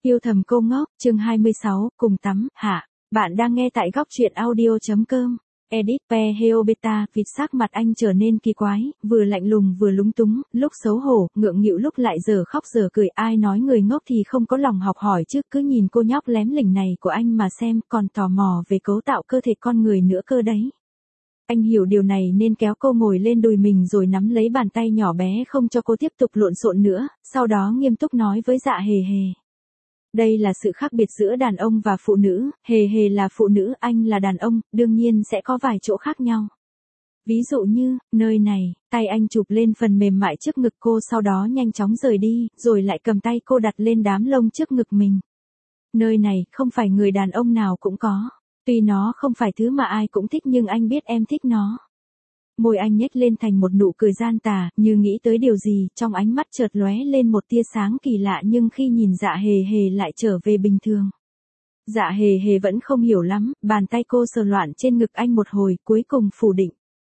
Yêu thầm cô ngốc, chương 26, cùng tắm, hạ. Bạn đang nghe tại góc truyện audio.com. Edit Pe Heo Beta, vịt sắc mặt anh trở nên kỳ quái, vừa lạnh lùng vừa lúng túng, lúc xấu hổ, ngượng nghịu lúc lại giờ khóc giờ cười. Ai nói người ngốc thì không có lòng học hỏi chứ, cứ nhìn cô nhóc lém lỉnh này của anh mà xem, còn tò mò về cấu tạo cơ thể con người nữa cơ đấy. Anh hiểu điều này nên kéo cô ngồi lên đùi mình rồi nắm lấy bàn tay nhỏ bé không cho cô tiếp tục lộn xộn nữa, sau đó nghiêm túc nói với Dạ Hề Hề. Đây là sự khác biệt giữa đàn ông và phụ nữ, Hề Hề là phụ nữ, anh là đàn ông, đương nhiên sẽ có vài chỗ khác nhau. Ví dụ như, nơi này, tay anh chụp lên phần mềm mại trước ngực cô sau đó nhanh chóng rời đi, rồi lại cầm tay cô đặt lên đám lông trước ngực mình. Nơi này, không phải người đàn ông nào cũng có. Tuy nó không phải thứ mà ai cũng thích nhưng anh biết em thích nó. Môi anh nhếch lên thành một nụ cười gian tà, như nghĩ tới điều gì, trong ánh mắt chợt lóe lên một tia sáng kỳ lạ nhưng khi nhìn Dạ Hề Hề lại trở về bình thường. Dạ Hề Hề vẫn không hiểu lắm, bàn tay cô sờ loạn trên ngực anh một hồi, cuối cùng phủ định.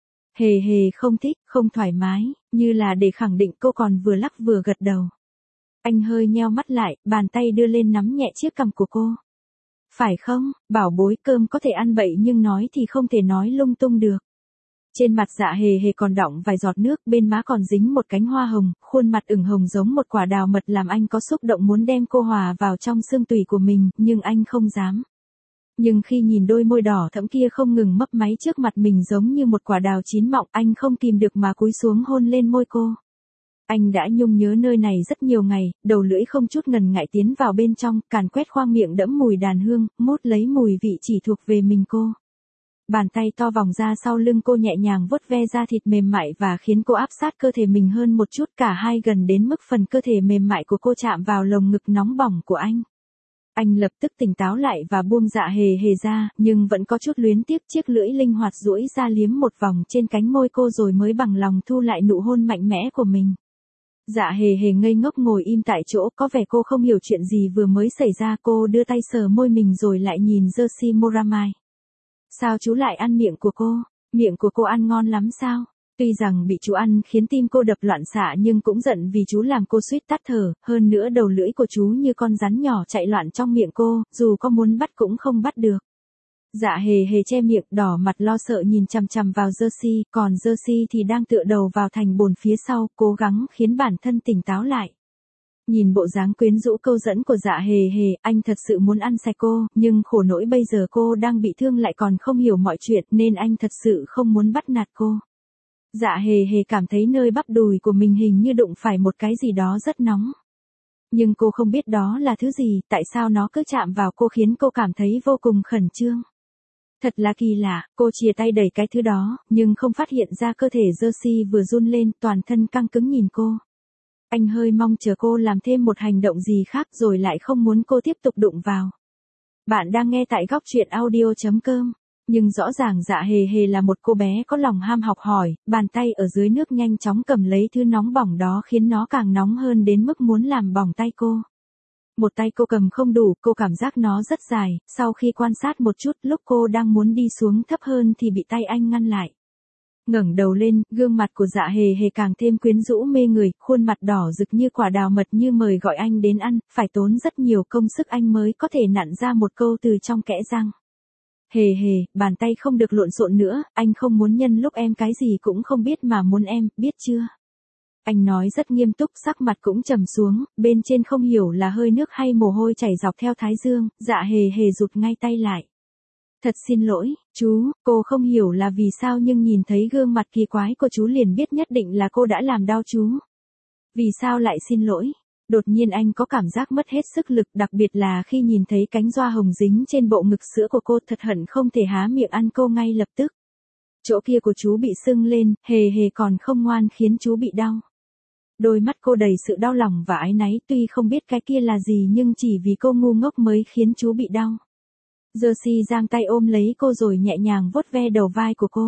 Hề Hề không thích, không thoải mái, như là để khẳng định cô còn vừa lắc vừa gật đầu. Anh hơi nheo mắt lại, bàn tay đưa lên nắm nhẹ chiếc cằm của cô. Phải không, bảo bối, cơm có thể ăn bậy nhưng nói thì không thể nói lung tung được. Trên mặt Dạ Hề Hề còn đọng vài giọt nước, bên má còn dính một cánh hoa hồng, khuôn mặt ửng hồng giống một quả đào mật làm anh có xúc động muốn đem cô hòa vào trong xương tủy của mình, nhưng anh không dám. Nhưng khi nhìn đôi môi đỏ thẫm kia không ngừng mấp máy trước mặt mình giống như một quả đào chín mọng, anh không kìm được mà cúi xuống hôn lên môi cô. Anh đã nhung nhớ nơi này rất nhiều ngày, đầu lưỡi không chút ngần ngại tiến vào bên trong, càn quét khoang miệng đẫm mùi đàn hương, mút lấy mùi vị chỉ thuộc về mình cô. Bàn tay to vòng ra sau lưng cô nhẹ nhàng vuốt ve da thịt mềm mại và khiến cô áp sát cơ thể mình hơn một chút, cả hai gần đến mức phần cơ thể mềm mại của cô chạm vào lồng ngực nóng bỏng của anh. Anh lập tức tỉnh táo lại và buông Dạ Hề Hề ra, nhưng vẫn có chút luyến tiếc, chiếc lưỡi linh hoạt duỗi ra liếm một vòng trên cánh môi cô rồi mới bằng lòng thu lại nụ hôn mạnh mẽ của mình. Dạ Hề Hề ngây ngốc ngồi im tại chỗ, có vẻ cô không hiểu chuyện gì vừa mới xảy ra. Cô đưa tay sờ môi mình rồi lại nhìn Jersey Moramai. Sao chú lại ăn miệng của cô? Miệng của cô ăn ngon lắm sao? Tuy rằng bị chú ăn khiến tim cô đập loạn xạ nhưng cũng giận vì chú làm cô suýt tắt thở, hơn nữa đầu lưỡi của chú như con rắn nhỏ chạy loạn trong miệng cô, dù có muốn bắt cũng không bắt được. Dạ Hề Hề che miệng đỏ mặt lo sợ nhìn chằm chằm vào Jersey, còn Jersey thì đang tựa đầu vào thành bồn phía sau, cố gắng khiến bản thân tỉnh táo lại. Nhìn bộ dáng quyến rũ câu dẫn của Dạ Hề Hề, anh thật sự muốn ăn sạch cô, nhưng khổ nỗi bây giờ cô đang bị thương lại còn không hiểu mọi chuyện nên anh thật sự không muốn bắt nạt cô. Dạ Hề Hề cảm thấy nơi bắp đùi của mình hình như đụng phải một cái gì đó rất nóng. Nhưng cô không biết đó là thứ gì, tại sao nó cứ chạm vào cô khiến cô cảm thấy vô cùng khẩn trương. Thật là kỳ lạ, cô chìa tay đẩy cái thứ đó, nhưng không phát hiện ra cơ thể Jersey vừa run lên, toàn thân căng cứng nhìn cô. Anh hơi mong chờ cô làm thêm một hành động gì khác rồi lại không muốn cô tiếp tục đụng vào. Bạn đang nghe tại góc truyện audio.com. Nhưng rõ ràng Dạ Hề Hề là một cô bé có lòng ham học hỏi, bàn tay ở dưới nước nhanh chóng cầm lấy thứ nóng bỏng đó khiến nó càng nóng hơn đến mức muốn làm bỏng tay cô. Một tay cô cầm không đủ, cô cảm giác nó rất dài, sau khi quan sát một chút lúc cô đang muốn đi xuống thấp hơn thì bị tay anh ngăn lại. Ngẩng đầu lên, gương mặt của Dạ Hề Hề càng thêm quyến rũ mê người, khuôn mặt đỏ rực như quả đào mật như mời gọi anh đến ăn, phải tốn rất nhiều công sức anh mới có thể nặn ra một câu từ trong kẽ răng. Hề Hề, bàn tay không được lộn xộn nữa, anh không muốn nhân lúc em cái gì cũng không biết mà muốn em, biết chưa? Anh nói rất nghiêm túc, sắc mặt cũng trầm xuống, bên trên không hiểu là hơi nước hay mồ hôi chảy dọc theo thái dương. Dạ Hề Hề rụt ngay tay lại. Thật xin lỗi, chú, cô không hiểu là vì sao nhưng nhìn thấy gương mặt kỳ quái của chú liền biết nhất định là cô đã làm đau chú. Vì sao lại xin lỗi? Đột nhiên anh có cảm giác mất hết sức lực, đặc biệt là khi nhìn thấy cánh doa hồng dính trên bộ ngực sữa của cô, thật hận không thể há miệng ăn cô ngay lập tức. Chỗ kia của chú bị sưng lên, Hề Hề còn không ngoan khiến chú bị đau. Đôi mắt cô đầy sự đau lòng và áy náy, tuy không biết cái kia là gì nhưng chỉ vì cô ngu ngốc mới khiến chú bị đau. Jersey giang tay ôm lấy cô rồi nhẹ nhàng vuốt ve đầu vai của cô.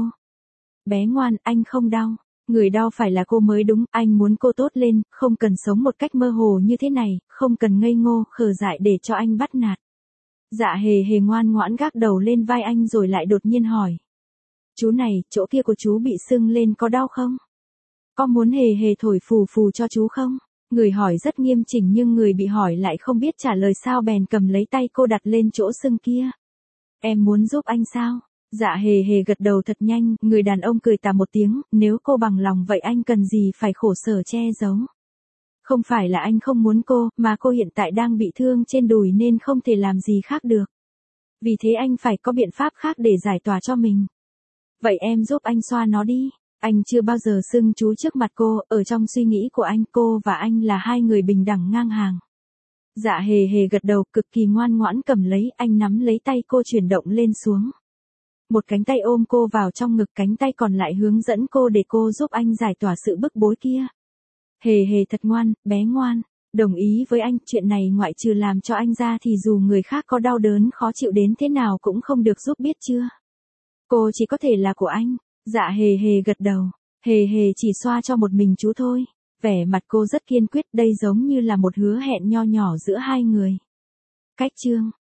Bé ngoan, anh không đau. Người đau phải là cô mới đúng, anh muốn cô tốt lên, không cần sống một cách mơ hồ như thế này, không cần ngây ngô, khờ dại để cho anh bắt nạt. Dạ Hề Hề ngoan ngoãn gác đầu lên vai anh rồi lại đột nhiên hỏi. Chú này, chỗ kia của chú bị sưng lên có đau không? Có muốn Hề Hề thổi phù phù cho chú không? Người hỏi rất nghiêm chỉnh nhưng người bị hỏi lại không biết trả lời sao bèn cầm lấy tay cô đặt lên chỗ sưng kia. Em muốn giúp anh sao? Dạ hề hề gật đầu thật nhanh, người đàn ông cười tà một tiếng, nếu cô bằng lòng vậy anh cần gì phải khổ sở che giấu. Không phải là anh không muốn cô, mà cô hiện tại đang bị thương trên đùi nên không thể làm gì khác được. Vì thế anh phải có biện pháp khác để giải tỏa cho mình. Vậy em giúp anh xoa nó đi. Anh chưa bao giờ xưng chú trước mặt cô, ở trong suy nghĩ của anh cô và anh là hai người bình đẳng ngang hàng. Dạ hề hề gật đầu cực kỳ ngoan ngoãn cầm lấy, anh nắm lấy tay cô chuyển động lên xuống. Một cánh tay ôm cô vào trong ngực, cánh tay còn lại hướng dẫn cô để cô giúp anh giải tỏa sự bức bối kia. Hề hề thật ngoan, bé ngoan, đồng ý với anh, chuyện này ngoại trừ làm cho anh ra thì dù người khác có đau đớn khó chịu đến thế nào cũng không được giúp biết chưa. Cô chỉ có thể là của anh. Dạ hề hề gật đầu, hề hề chỉ xoa cho một mình chú thôi. Vẻ mặt cô rất kiên quyết, đây giống như là một hứa hẹn nho nhỏ giữa hai người. Cách chương